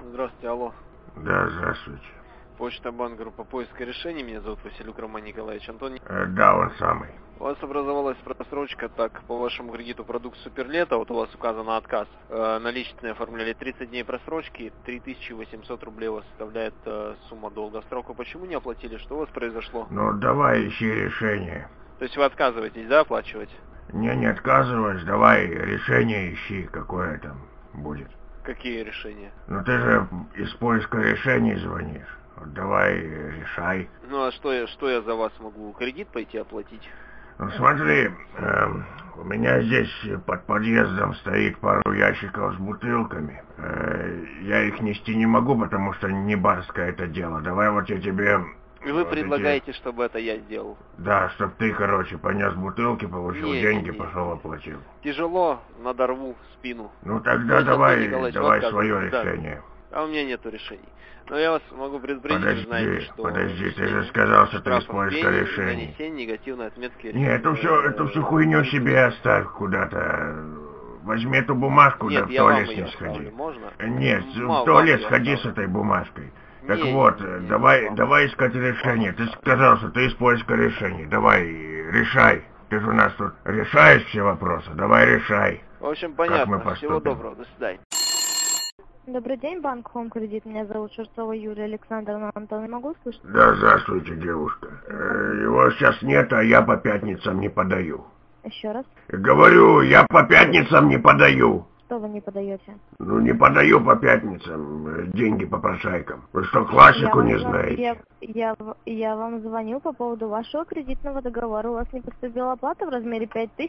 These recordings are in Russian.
Здравствуйте, алло. Да, здравствуйте. Почта банк, группа поиска решений. Меня зовут Василюк Роман Николаевич. Антон. Да, он самый. У вас образовалась просрочка, так, по вашему кредиту продукт Суперлето, вот у вас указано отказ. Наличные оформляли 30 дней просрочки, 3800 рублей у вас составляет сумма долга. Сроку почему не оплатили? Что у вас произошло? Ну, давай ищи решение. То есть вы отказываетесь, да, оплачивать? Не отказываюсь, давай решение ищи, какое там будет. Какие решения? Ну, ты же из поиска решений звонишь. Вот давай решай. Ну, а что я за вас могу? Кредит пойти оплатить? Ну, смотри, у меня здесь под подъездом стоит пару ящиков с бутылками. Я их нести не могу, потому что не барское это дело. Давай вот я тебе... И вы предлагаете, чтобы это я сделал? Да, чтобы ты, короче, понес бутылки, получил деньги, пошел оплатил. Тяжело, надорву спину. Ну тогда давай свое решение. А у меня нету решений. Но я вас могу предупредить, вы знаете, что... Подожди, ты же сказал, что ты из поиска решений. Нанесение негативной отметки. Не, эту всю хуйню себе оставь куда-то. Возьми эту бумажку, да в туалет с ней сходи. Можно? Нет, в туалет сходи с этой бумажкой. Так вот, давай искать решение. Ты сказал, что ты из поиска решений. Давай, решай. Ты же у нас тут решаешь все вопросы. Давай решай. В общем, понятно. Всего доброго. До свидания. Добрый день, банк Home Кредит. Меня зовут Шерцова Юлия Александровна. Антон, могу слышать? Да, здравствуйте, девушка. Его сейчас нет, а я по пятницам не подаю. Еще раз? Говорю, я по пятницам не подаю. Что вы не подаете? Ну, не подаю по пятницам деньги попрошайкам. Вы что, классику не знаете? Я вам звонил по поводу вашего кредитного договора. У вас не поступила оплата в размере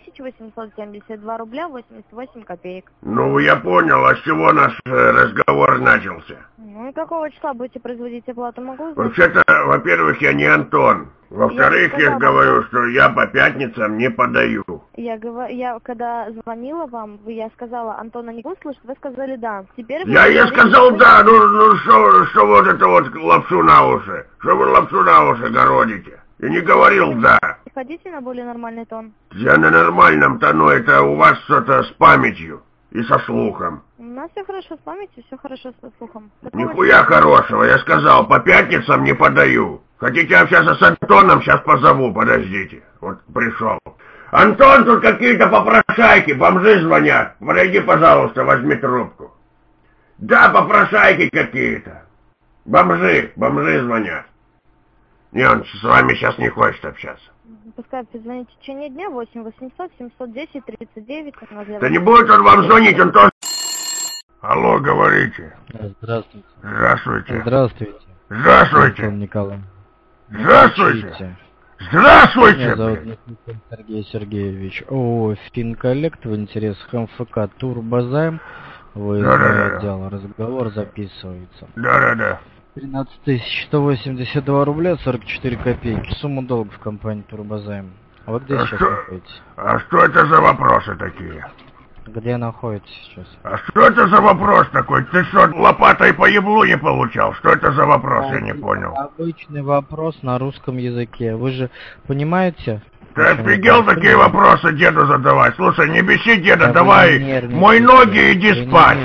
5872 рубля 88 копеек. Ну, я понял, а с чего наш разговор начался? Ну, и какого числа будете производить оплату, могу узнать? Вообще-то, во-первых, я не Антон. Во-вторых, я говорю, что я по пятницам не подаю. Я когда звонила вам, я сказала, Антона не услышит, вы сказали да. Теперь я сказал да, ну что вот это вот лапшу на уши? Что вы лапшу на уши городите? Я не говорил да. Ходите на более нормальный тон. Я на нормальном тону, это у вас что-то с памятью и со слухом. У нас все хорошо с памятью, все хорошо со слухом. Нихуя хорошего, я сказал, по пятницам не подаю. Хотите общаться с Антоном? Сейчас позову, подождите. Вот пришел. Антон, тут какие-то попрошайки, бомжи звонят. Подойди, пожалуйста, возьми трубку. Да, попрошайки какие-то. Бомжи звонят. Не, он с вами сейчас не хочет общаться. Пускай позвонит в течение дня 8 800 710 39. Да не будет он вам звонить, Антон. Алло, говорите. Здравствуйте. Здравствуйте. Здравствуйте. Здравствуйте. Антон Николаевич. Здравствуйте. Здравствуйте. Меня зовут Никитин Сергей Сергеевич. ООО «Финколлект» в интересах МФК «Турбозайм». Вы отдел, разговор записывается. Да. 13 182 рубля 44 копейки. Сумма долга в компании «Турбозайм». А вы где сейчас находитесь? А что это за вопросы такие? Где находитесь сейчас? А что это за вопрос такой? Ты что, лопатой по еблу не получал? Что это за вопрос, я не понял. Обычный вопрос на русском языке. Вы же понимаете? Ты офигел такие вопросы деду задавать? Слушай, не беси деда, давай мой ноги иди спать.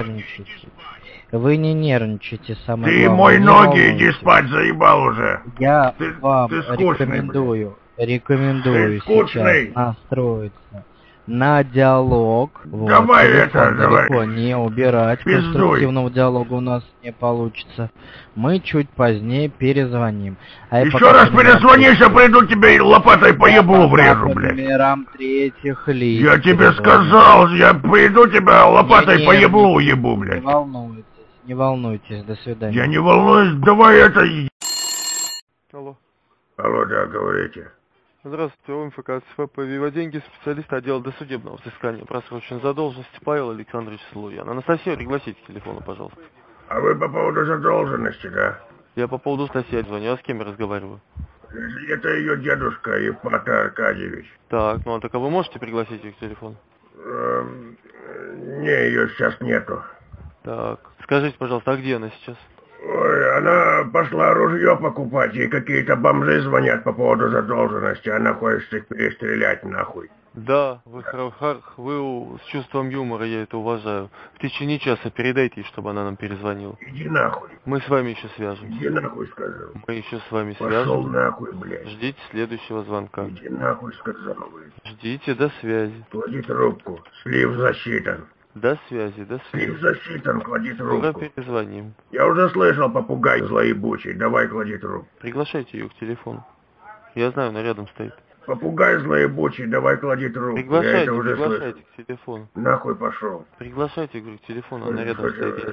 Вы не нервничайте, самое главное. Ты мой ноги иди спать, заебал уже. Я вам рекомендую сейчас настроиться на диалог. Давай далеко не убирать. Конструктивного диалога у нас не получится. Мы чуть позднее перезвоним. Еще раз перезвонишь, я приду тебе лопатой по еблу врежу, блядь. Номерам третьих лиц. Я тебе сказал, я приду тебя лопатой по еблу уебу, блядь. Не волнуйтесь, до свидания. Я не волнуюсь, давай это... Алло. Алло, да, говорите. Здравствуйте, ОМФК СФ «Вива Деньги», специалист отдела досудебного взыскания просроченной задолженности Павел Александрович Слуян. Анастасию пригласите к телефону, пожалуйста. А вы по поводу задолженности, да? Я по поводу Анастасии звоню, а с кем я разговариваю? Это ее дедушка, Евпатий Аркадьевич. Так, ну а так а вы можете пригласить ее к телефону? Не, ее сейчас нету. Так, скажите, пожалуйста, а где она сейчас? Ой, она пошла ружье покупать, ей какие-то бомжи звонят по поводу задолженности, она хочет их перестрелять нахуй. Да, вы с чувством юмора, я это уважаю. В течение часа передайте, чтобы она нам перезвонила. Иди нахуй. Мы с вами еще свяжемся. Иди нахуй, сказал. Мы еще с вами Пошел свяжемся. нахуй, блядь. Ждите следующего звонка. Иди нахуй, сказал, блядь. Ждите, до связи. Клади трубку. Слив засчитан. До связи, до связи. Слив засчитан, клади Скоро трубку. перезвоним. Я уже слышал, попугай злоебучий. Давай клади трубку. Приглашайте ее к телефону. Я знаю, она рядом стоит. Попугай злоебучий, давай клади трубку. Я это уже Приглашайте слышал. к телефону. Нахуй пошел. Приглашайте, говорю, к телефону, она рядом стоит.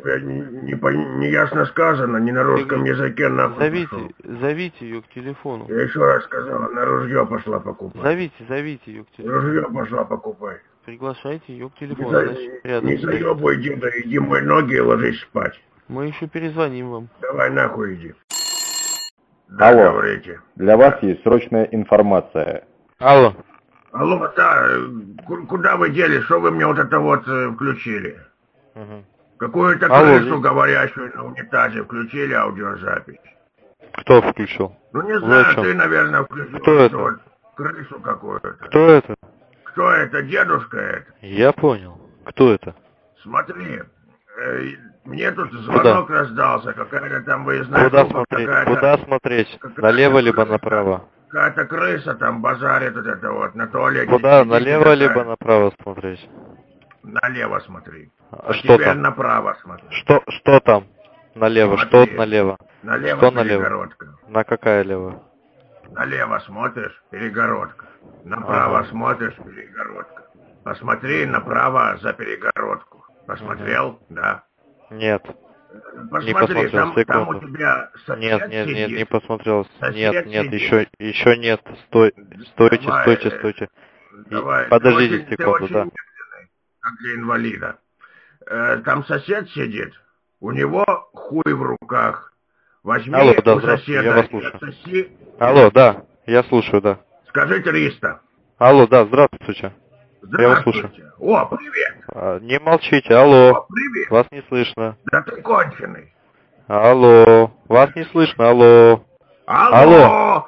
Неясно сказано, не на русском языке нахуй пошел. Зовите ее к телефону. Я еще раз сказал, на ружье пошла покупать. Зовите ее к телефону. Ружье пошла покупать. Приглашайте ее к телефону. Не заебывай, деда, иди мой ноги и ложись спать. Мы еще перезвоним вам. Давай нахуй иди. Да, Алло, говорите. для вас есть срочная информация. Алло. Алло, да, куда вы дели, что вы мне вот это вот включили? Какую-то крысу, говорящую на унитазе, включили аудиозапись. Кто включил? Ну не знаю, Зачем? ты, наверное, включил. Кто это? Вот, крысу какую-то. Кто это? Кто это, дедушка это? Я понял. Кто это? Смотри, мне тут звонок раздался, какая-то там выездная Куда группа, смотреть? какая-то... Куда смотреть? Налево либо направо? Какая-то крыса там базарит вот это вот на туалете. Куда? сидит Налево такая. либо направо смотреть? Налево смотри. А что теперь там? направо смотри. Что там? Налево. Смотри. Что налево? Налево Что налево? перегородка. На какая лево? Налево смотришь, перегородка. Направо смотришь, перегородка. Посмотри направо за перегородку. Посмотрел? Да. Нет. Посмотри, посмотрел, там у секунду. тебя сосед Нет, сидит. не посмотрел. Сосед Нет, сидит. еще нет. Стойте. Давай, И- Давай. Подождите Ты секунду, очень да. медленный, как для инвалида. Там сосед сидит, у него хуй в руках. Возьми Алло, да, у здравствуйте, соседа я вас и слушаю. отсоси. Алло, да, я слушаю, да. Скажи 300. Алло, да, здравствуйте. Я вас слушаю. Здравствуйте. О, привет. Не молчите, алло. О, привет. Вас не слышно. Да ты конченый. Алло, вас не слышно, алло. Алло.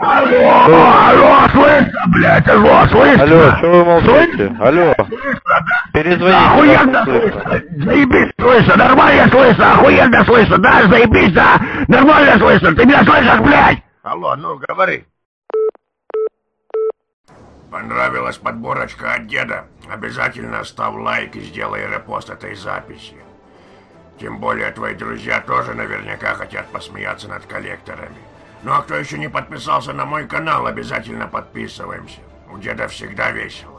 Алло, слышно, блядь, алло, слышно. Алло, что вы молчите? Алло, Слышно, да? перезвоните, вас Охуенно не слышно. слышно. Заебись слышно, нормально слышно, охуенно слышно, да, заебись, да, нормально слышно, ты меня слышишь, блядь? Алло, ну, говори. Понравилась подборочка от деда? Обязательно ставь лайк и сделай репост этой записи. Тем более твои друзья тоже наверняка хотят посмеяться над коллекторами. Ну а кто еще не подписался на мой канал, обязательно подписываемся. У деда всегда весело.